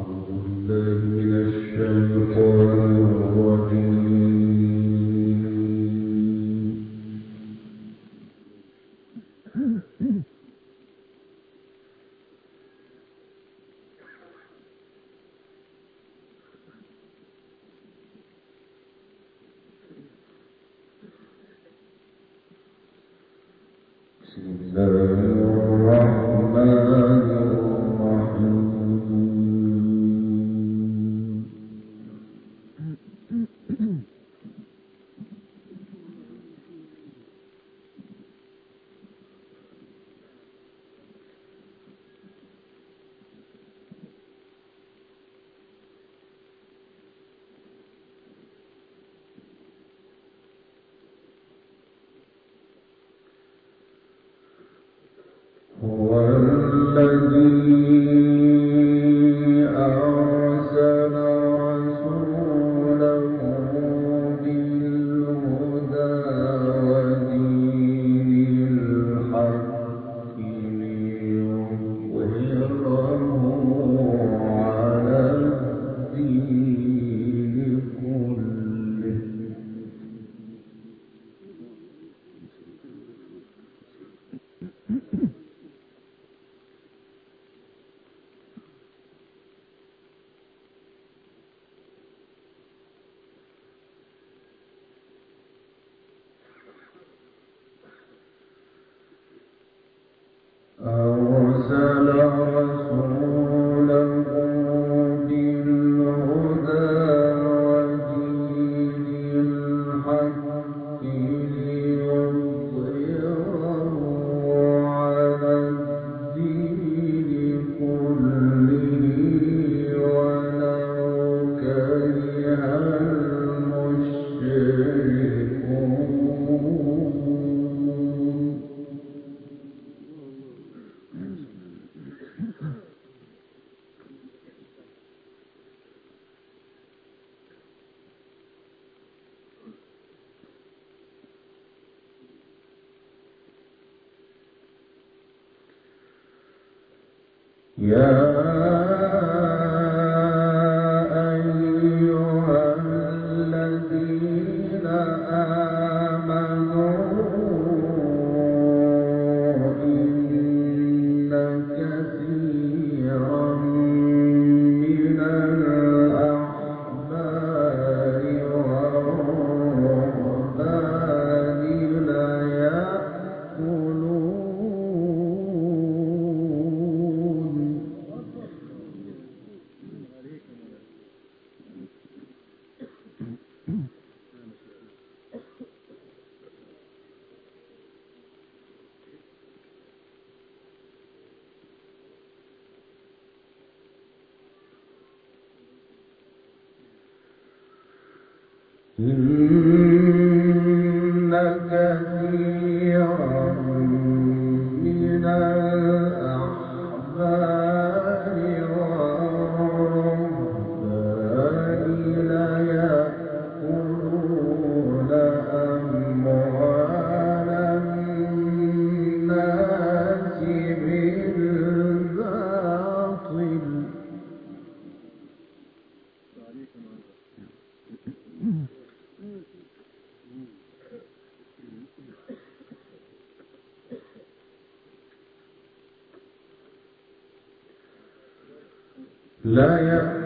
لا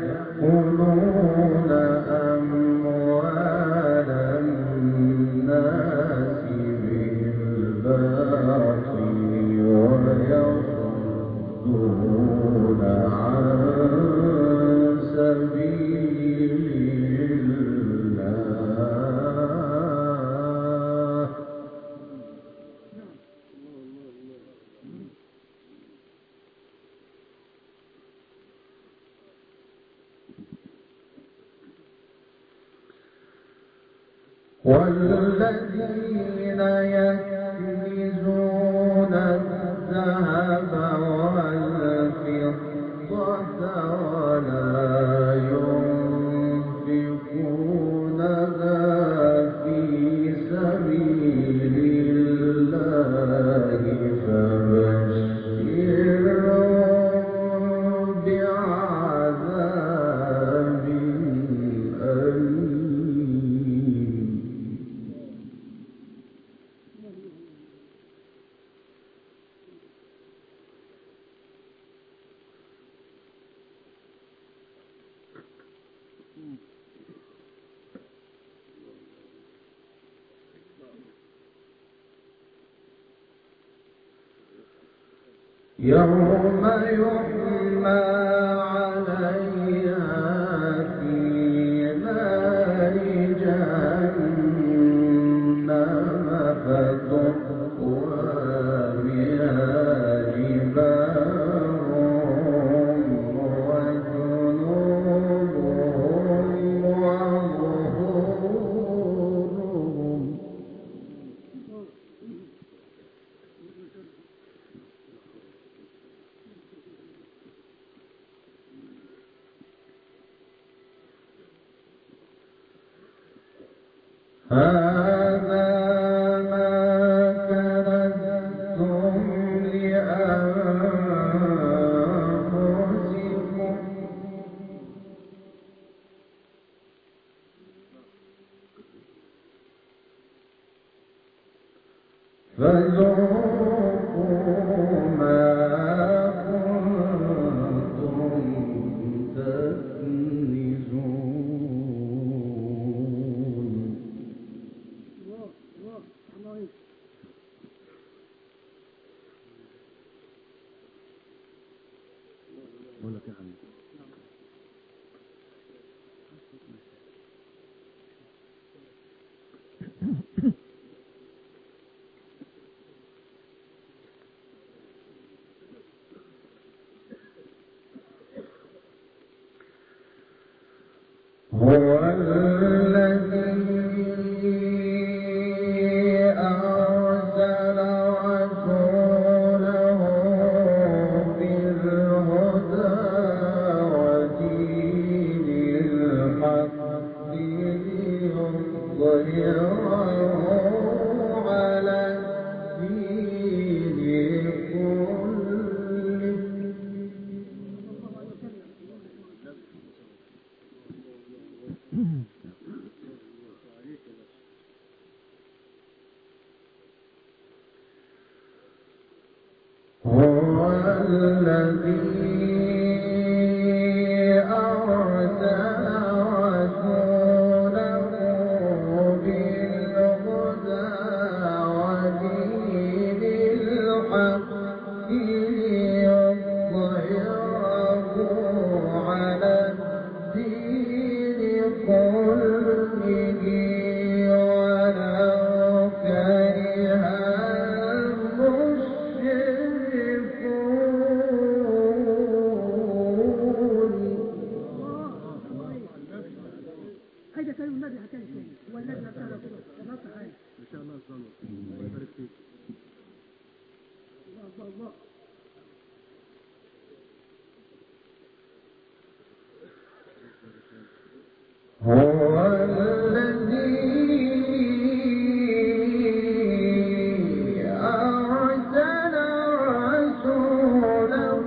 يأكلون أموال الناس بالباطل ويصدون عن سبيل الله والذين يكنزون الذهب والفضة ولا ينفقونها في سبيل الله فبشرهم بعذاب يوم يحمى عليها في نار جهنم فتقوى بها جباههم وجنوبهم وظهورهم هذا ما كنتم لأنفسكم فذوقوا ما كنتم تكنزون هو الذي أرسل رسوله بالهدى ودين الحق ليظهره على الدين كله هو الذي أرسل رسوله بالهدى ودين الحق ليظهره على الدين كله ولو كره هيدا كان النبي حكى شيء والنبي حكى له كده ما صحيح ان شاء الله الصلاه الله يبارك فيك الله الله هو الذي أرسل رسوله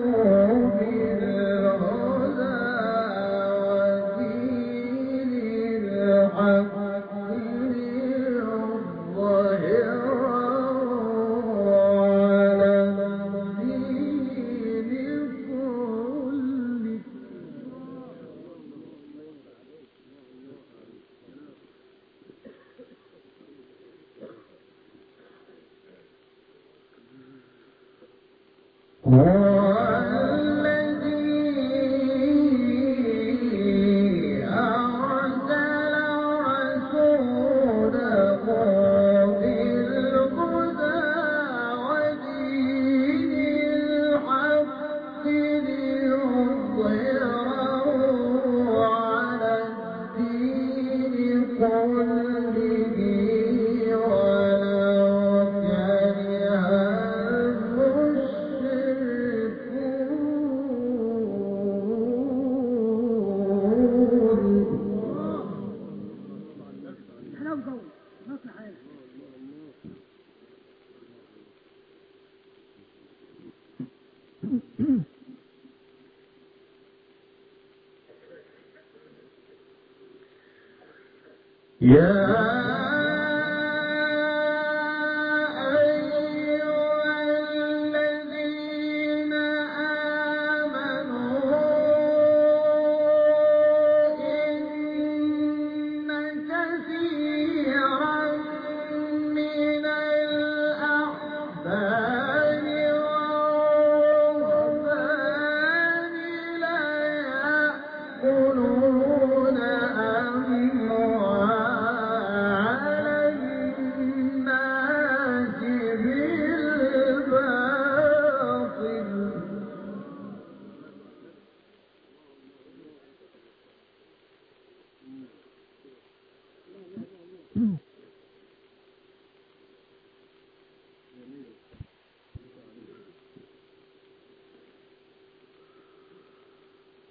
بالهدى ودين الحق ليظهره على الدين كله هو الذي أرسل رسوله بالهدى ودين الحق ليظهره على الدين كله ولو كره حلاوة جو ما صحيح يا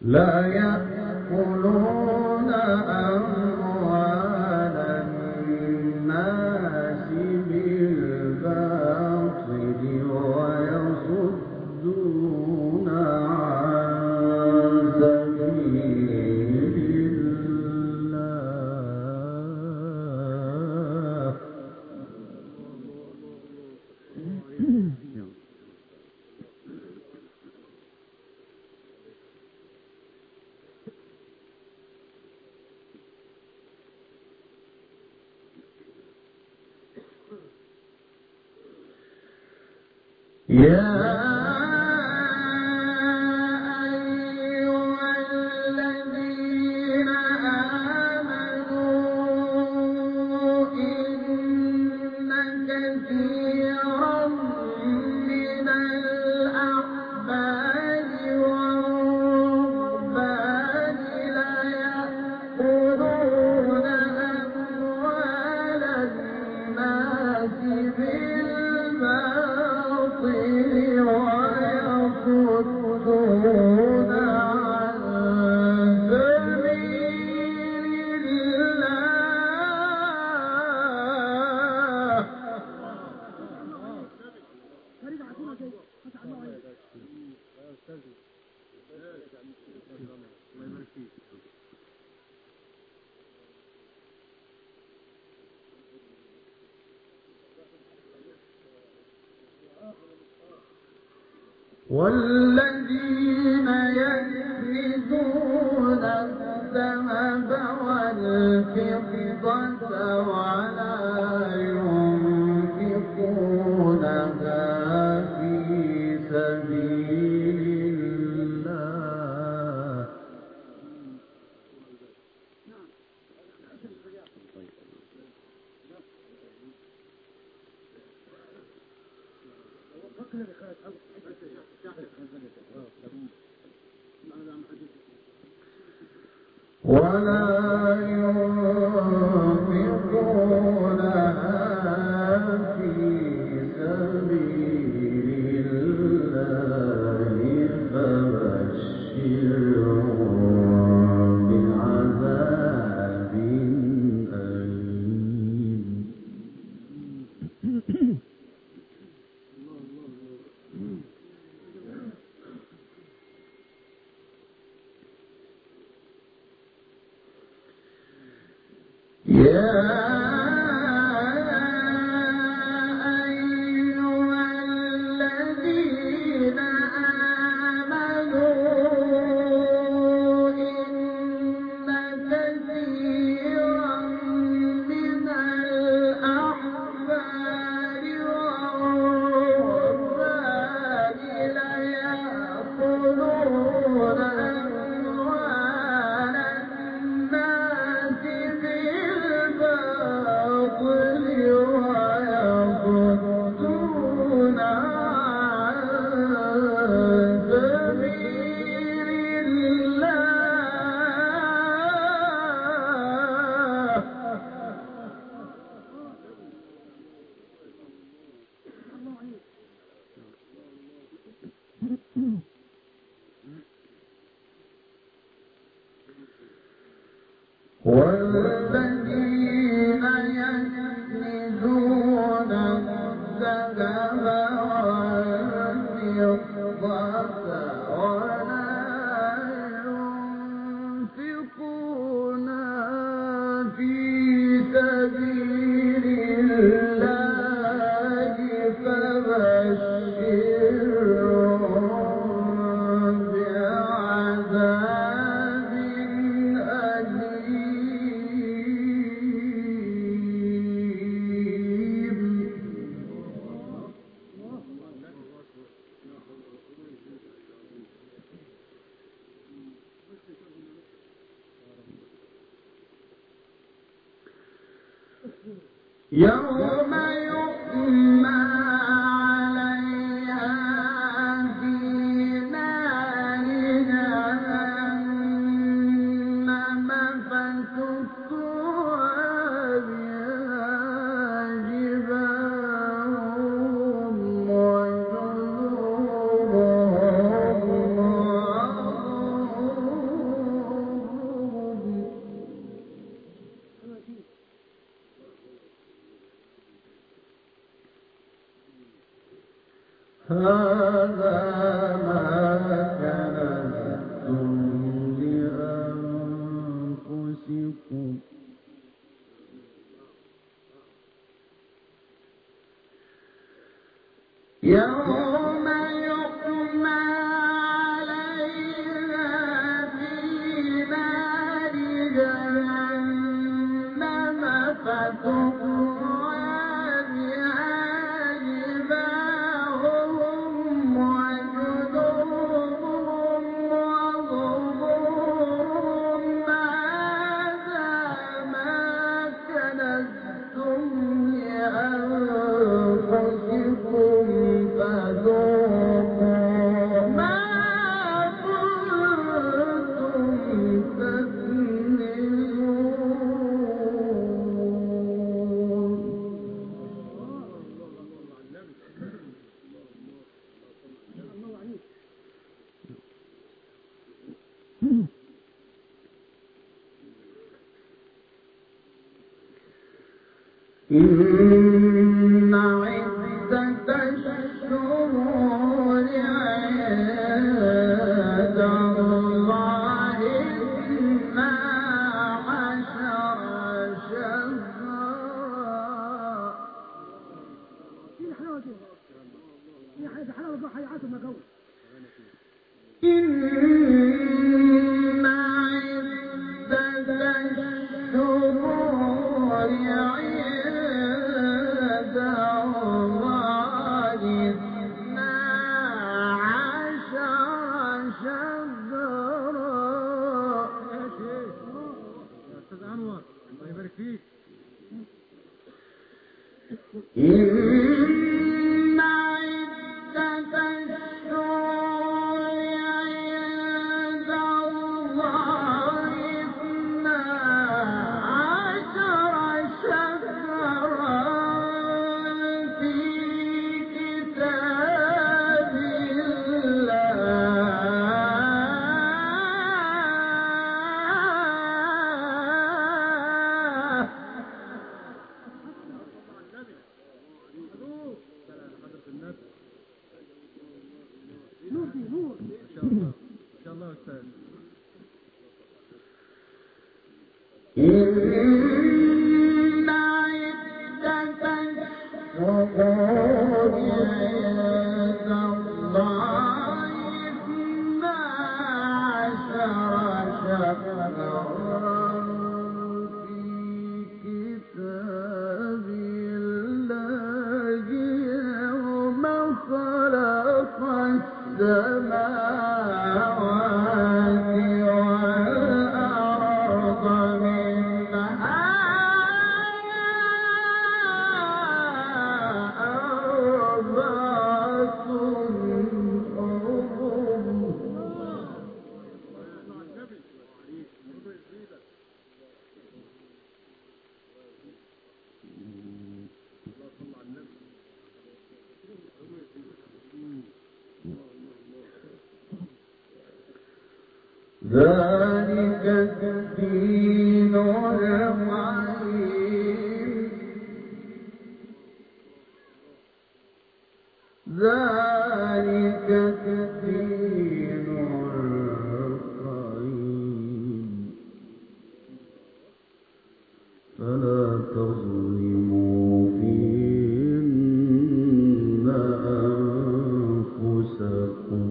لا يأكلون أموال الناس بالباطل ويصدون عن سبيل الله. يا أيها الذين آمنوا إن كثيرا من الأحبار والرهبان ليأكلون أموال الناس بالباطل ويصدون عن سبيل الله. فريد عطونا شيء فتح الله عليك. الله يبارك فيك. والذين يكنزون الذهب والفضة ولا ينفقونها في سبيل الله ولا ينفقونها في سبيل الله فبشرهم بعذاب أليم. يا أيها الذين آمنوا إن كثيرا من الأحبار والرهبان ليأكلون أموال الناس بالباطل ويصدون عن سبيل الله. والذين يكنزون الذهب والفضة ولا ينفقونها في سبيل الله فبشرهم بعذاب أليم. يوم يحمى عليها في نار جهنم فتكوى بها جباههم وجنوبهم وظهورهم هذا ما كنزتم لأنفسكم يوم يحمى عليها في نار جهنم فتقوى بها جباههم وجنوبهم وظهورهم هذا ما كنزتم لأنفسكم فذوقوا ما كنتم تكنزون إن عدة الشهور عند الله 12 شهرا في حلاوة دي في حلاوة ضحى يعاتوا مقاوم إن عدة الشهور عند الله 12 شهرا يا أستاذ أنور الله يبارك فيك. إن عدة الشهور عند الله 12 شهرا في كتاب الله حضرة النبي نور دي نور ما شاء الله ما شاء الله يا أستاذ. إن عدة الشهور عند الله 12 شهرا في كتاب الله يوم خلق السماوات والأرض منها أربعة ذلك الدين القيم ذلك الدين القيم فلا تظلموا فيهن أنفسكم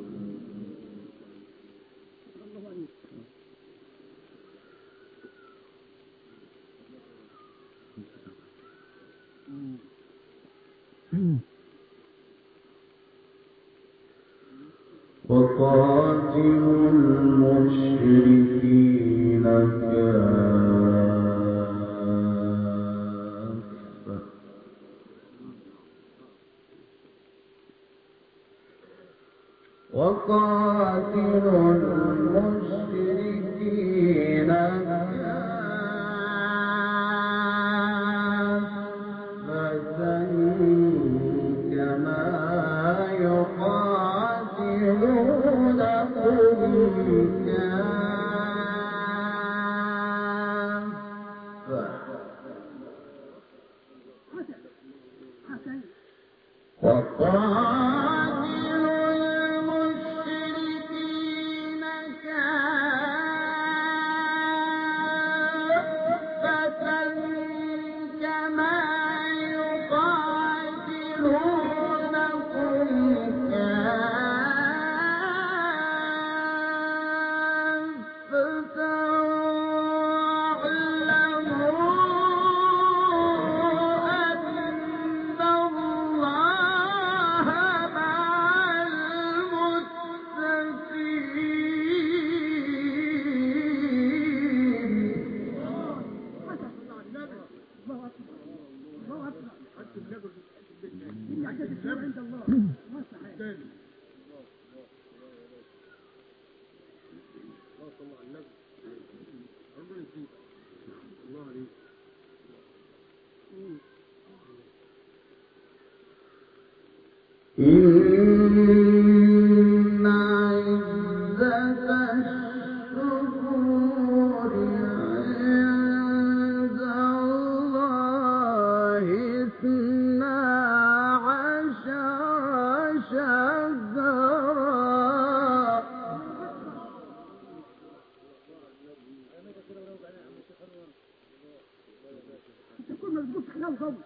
وقاتلوا المشركين كافة وقاتلوا المشركين كافة كما يقاتلونكم كافة وقاتلوا إن عدة الشهور عند الله 12 شهرا تكون مضبوط خلاص خالص.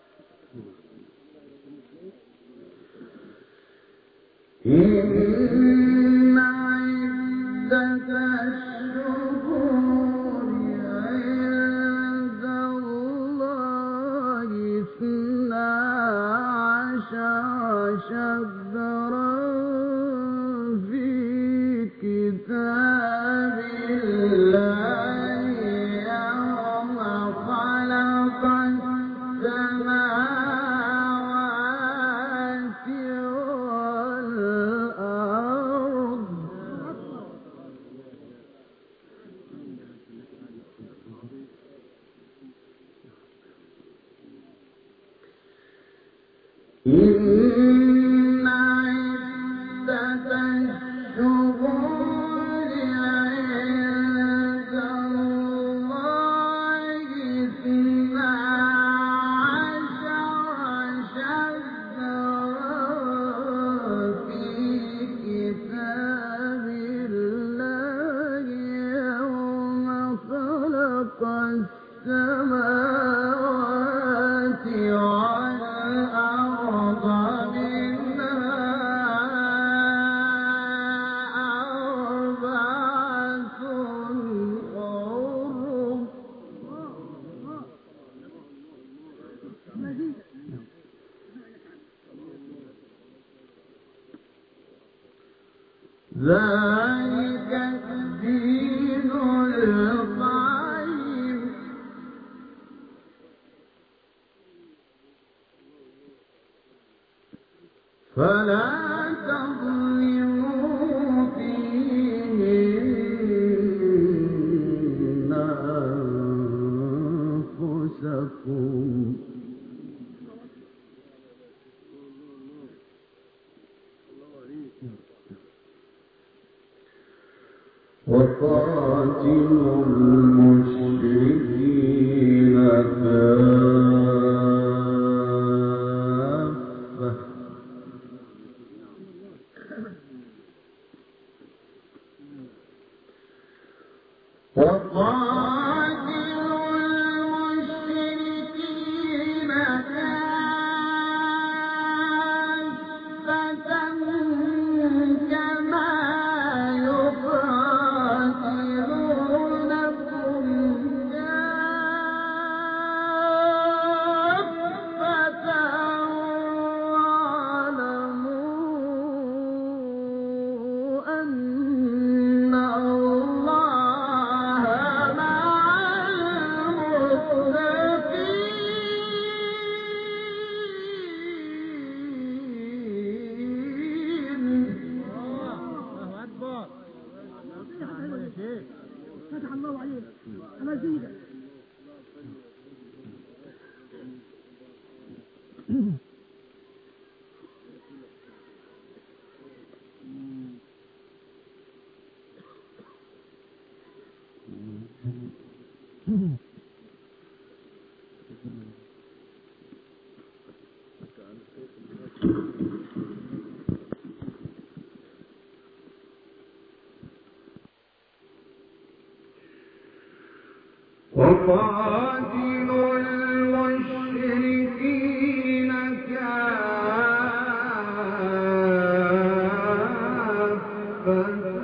إن عدة الشهور عند الله 12 شهرا في كتاب الله يوم خلق السماوات والأرض إن عدة الشهور عند الله 12 شهرا في كتاب الله يوم خلق السماوات والأرض منها أربعة حرم مزيد. ذلك الدين القيم فلا تظلموا فيهن أنفسكم وقاتلوا المشركين كافة وقاتلوا المشركين كافة كما يقاتلونكم كافة واعلموا أن الله مع المتقين الله أكبر. يا شيخ فتح الله عليك. مزيدا. وقاتلوا المشركين كافة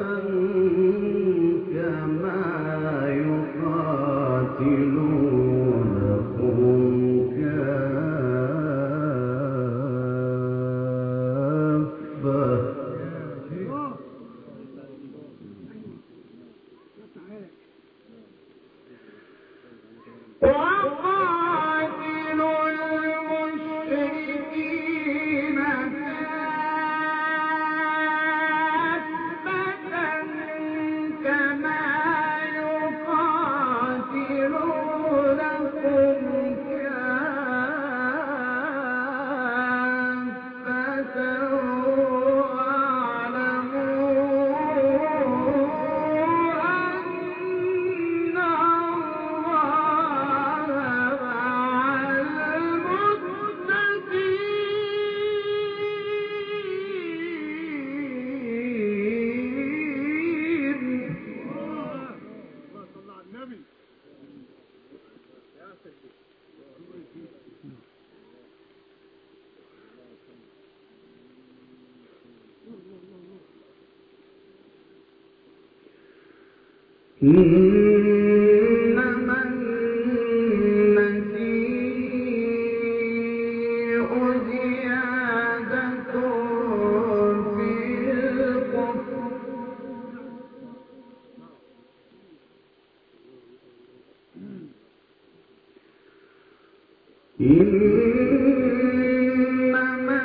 كما يقاتلونكم كافة وقاتلوا إنما النسيء زيادة في الكفر إنما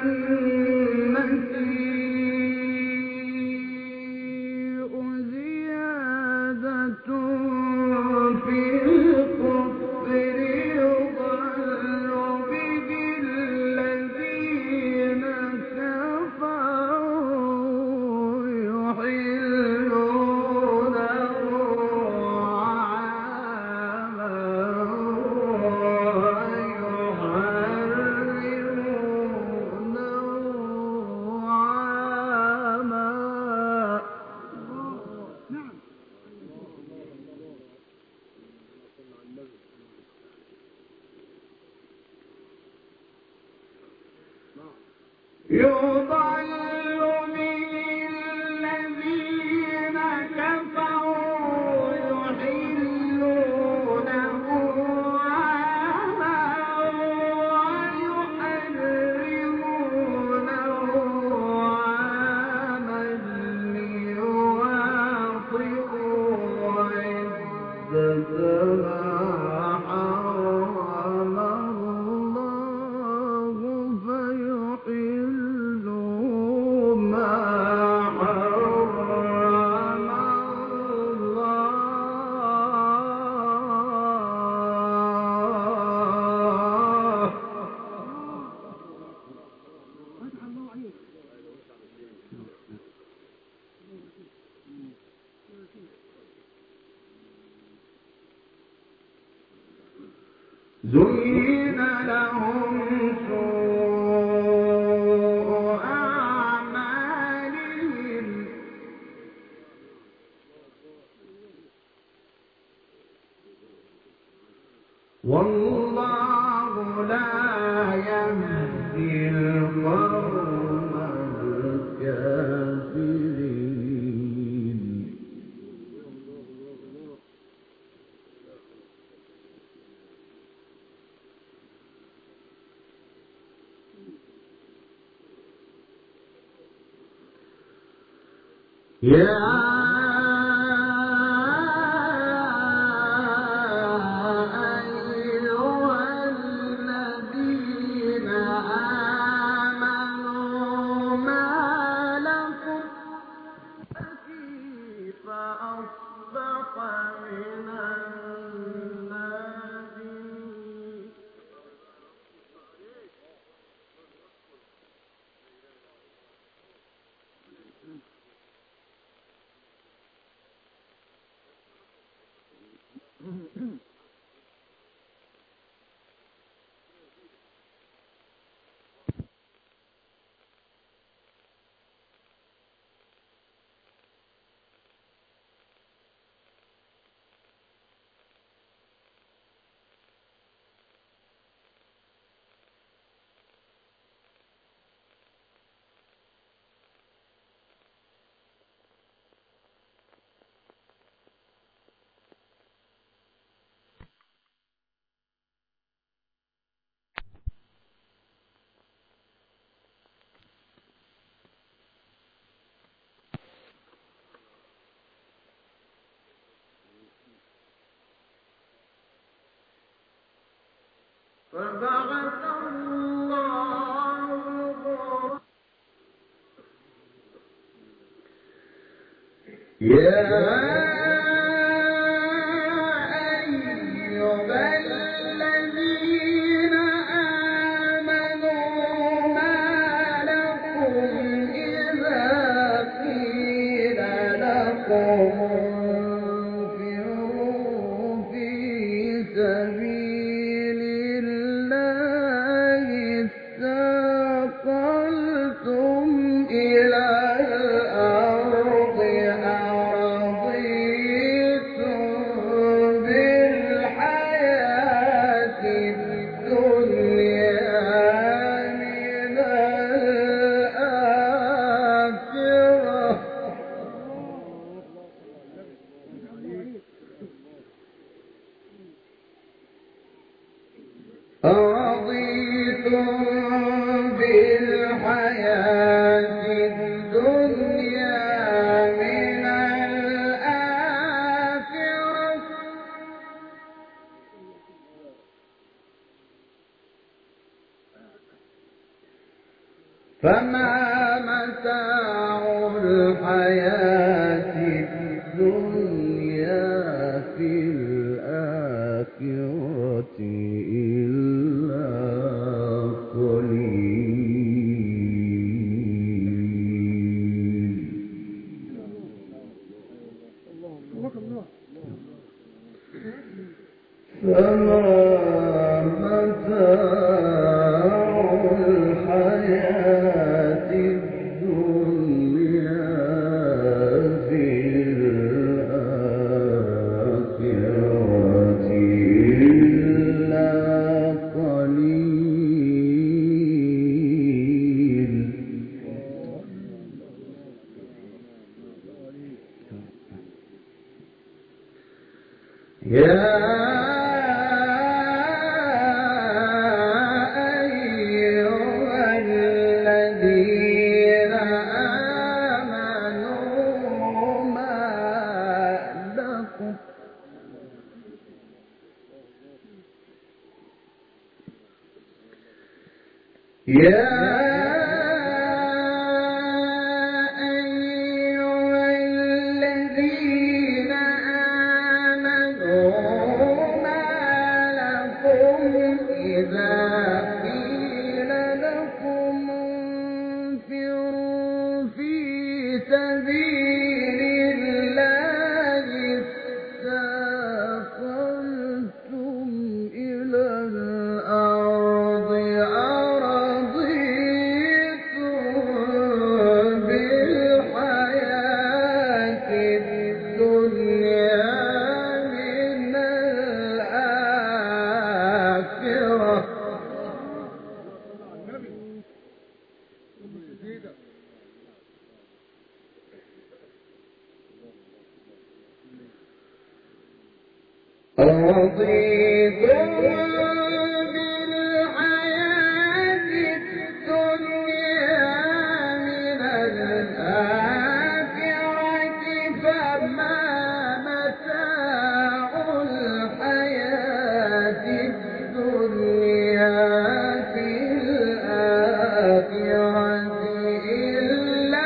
النسيء زيادة في الكفر يضل به الذين كفروا يحلونه عاما يضل به الذين كفروا يحلونه عاما ويحرمونه عاما ليواطئوا عدة ما حرم الله فيحلوا ما حرم الله فتح الله عليك. زين لهم سوء أعمالهم والله لا يهدي القوم الكافرين يا أيها الذين آمنوا ما لكم كيف أصبح من النادمين فبعث الله غرابا يا أيها الذين آمنوا ما لكم إذا قيل لكم انفروا في سبيل الله اثاقلتم إلى الأرض أرضيتم من الآخرة فما متاع الحياة الدنيا في الآخرة إلا قليل. فما متاع الحياة الدنيا في الآخرة إلا قليل. يا أيها الذين آمنوا ما لكم إذا قيل لكم انفروا في سبيل الله اثاقلتم إلى الأرض أرضيتم بالحياة الدنيا من الآخرة رضيتم بالحياة الدنيا من الآخرة فما متاع الحياة الدنيا في الآخرة إلا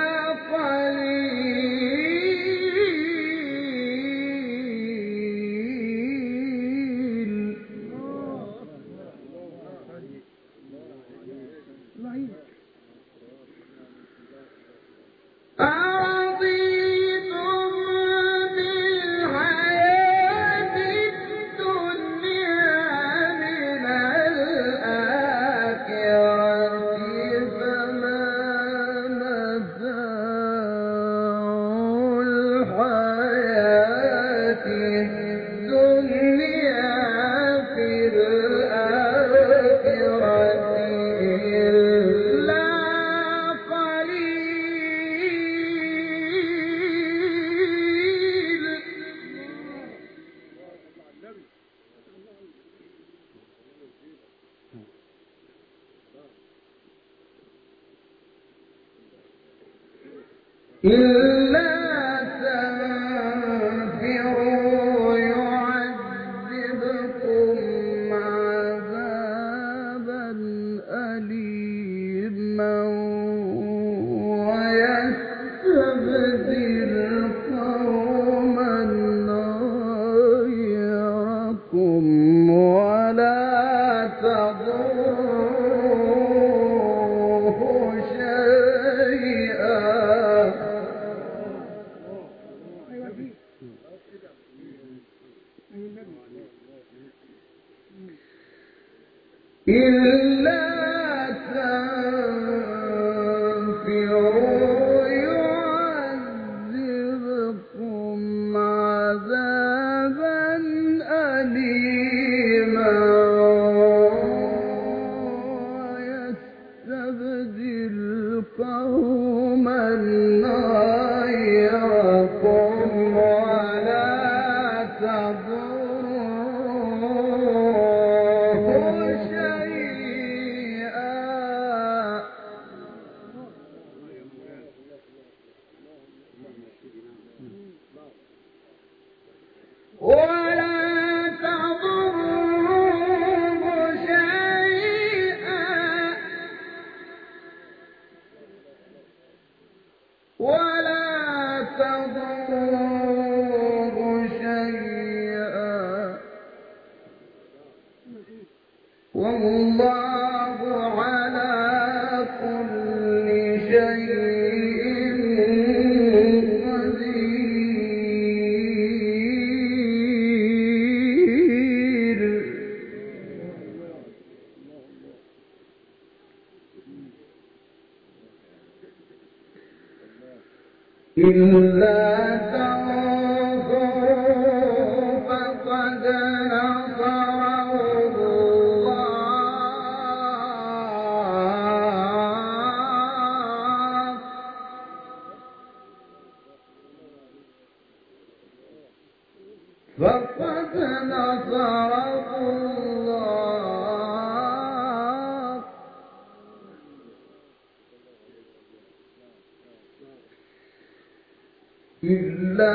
قليل. أرضيتم بالحياة الدنيا من الآخرة فما متاع الحياة الدنيا في الآخرة إلا قليل. إلا تنفروا يعذبكم عذابا أليما ويستبدل قوما غيركم ولا تضروه شيئا. إلا تنفروا يعذبكم عذابا أليما ويستبدل قوما غيركم ولا تضروه شيئا. تضروه شيئا والله على كل شيء قدير إلا تنصروا فقد نصره الله فقد نصره الله إلا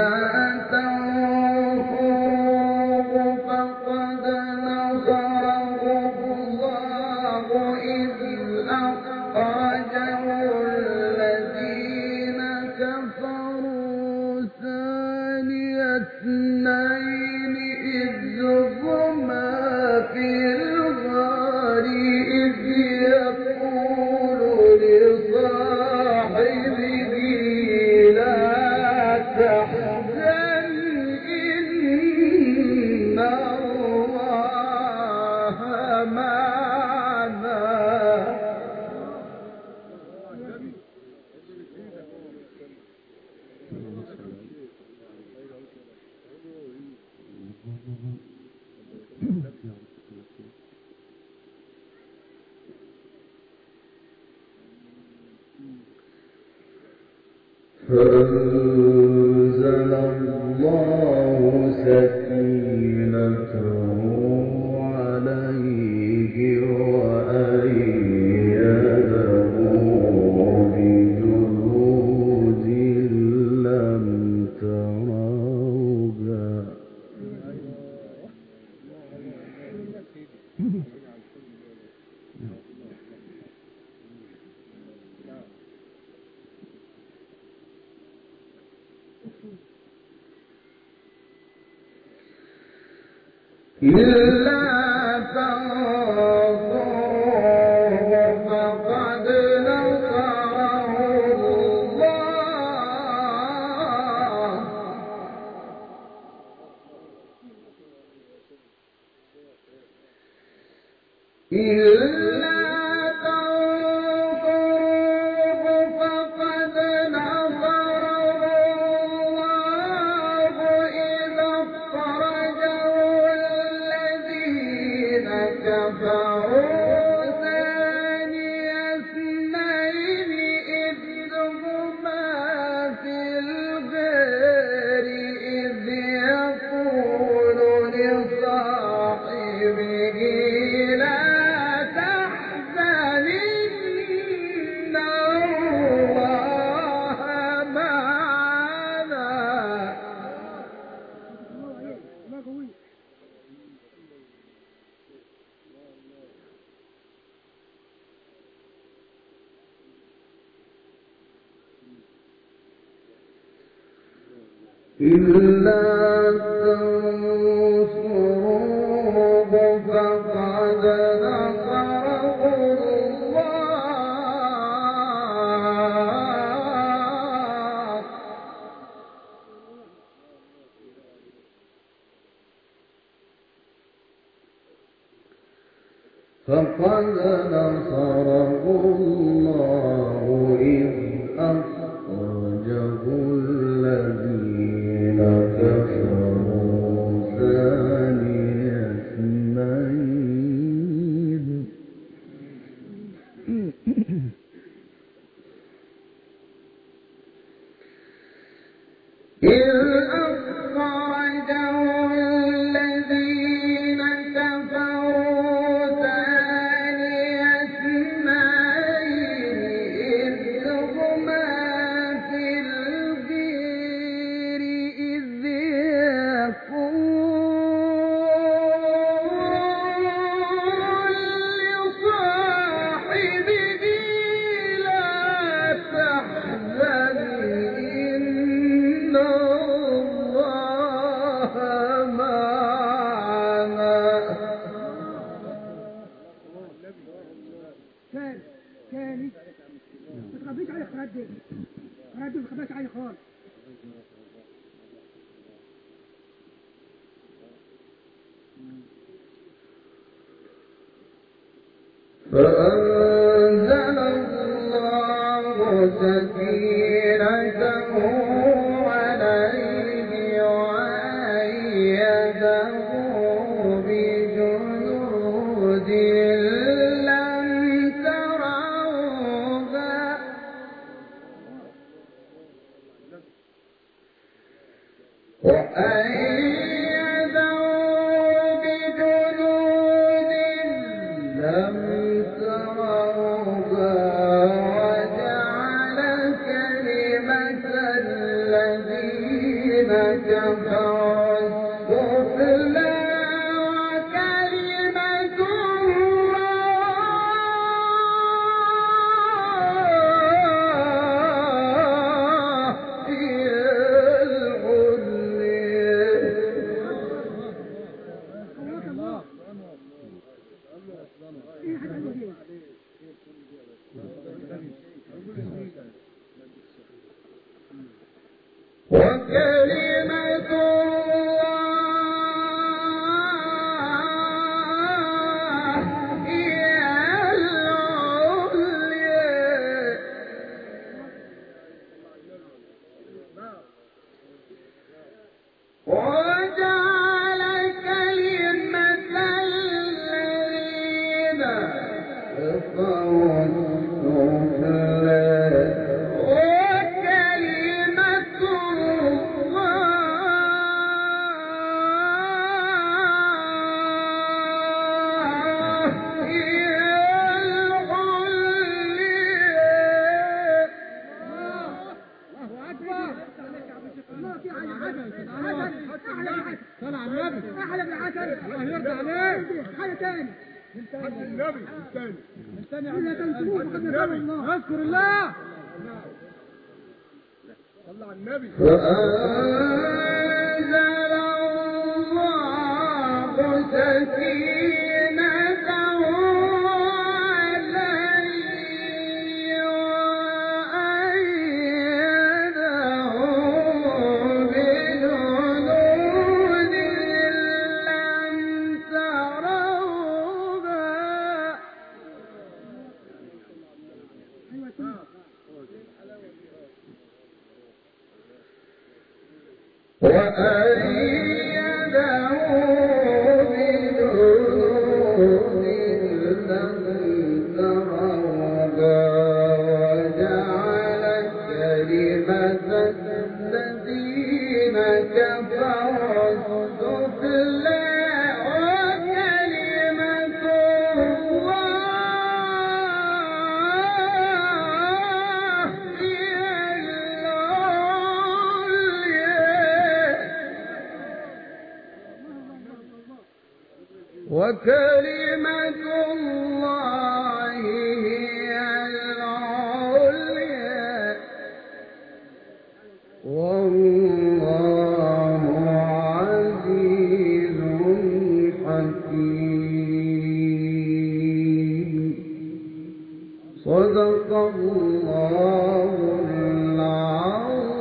تنصروه فقد نصره الله إذ أخرجه الذين كفروا ثاني اثنين إذ هما في الغار إذ يقول لصاحبه لا تحزن إن الله معنا فأنزل الله سكينته عليه وأيده بجنود لم تروها إلا تنصروه فقد نصره الله إلا تنصروه فقد نصره الله إذ أخرجه الذين كفروا ثاني اثنين إذ هما في الغار إذ يقول لصاحبه لا تحزن إن الله معنا الله قوي إلا تنصروه فقد نصره الله فقد نصره الله إذ أخرجه الذين كفروا ثاني اثنين إذ أخرجه الذين كفروا ثاني اثنين إذ هما في الغار إذ يقول لصاحبه لا تحزن إن ماشي عادي خالص. فأنزل الله سكينته عليه وأيده بجنود لم تروها وأيده بجنود لم تروها وجعل كلمة الذين كفروا السفلى وكلمة الله هي وكلمة الله هي العليا وجعل كلمة الذين كفروا السفلى وكلمة الله هي العليا. الله أكبر. الله في حاجة حسن أحلى من حسن. صلى على النبي. أحلى من حسن. الله يرضى عليك. حاجة تاني. حد النبي الثاني إذا تنسوه فقد نسأل الله. اذكر الله. صلى على النبي. فأنزل الله سكينته عليه وأيده بجنود لم تروها وأيده بجنود لم تروها وجعل كلمة الذين كفروا السفلى وكلمة الله هي العليا وكلمة الله هي العليا والله عزيز حكيم. صدق الله العظيم.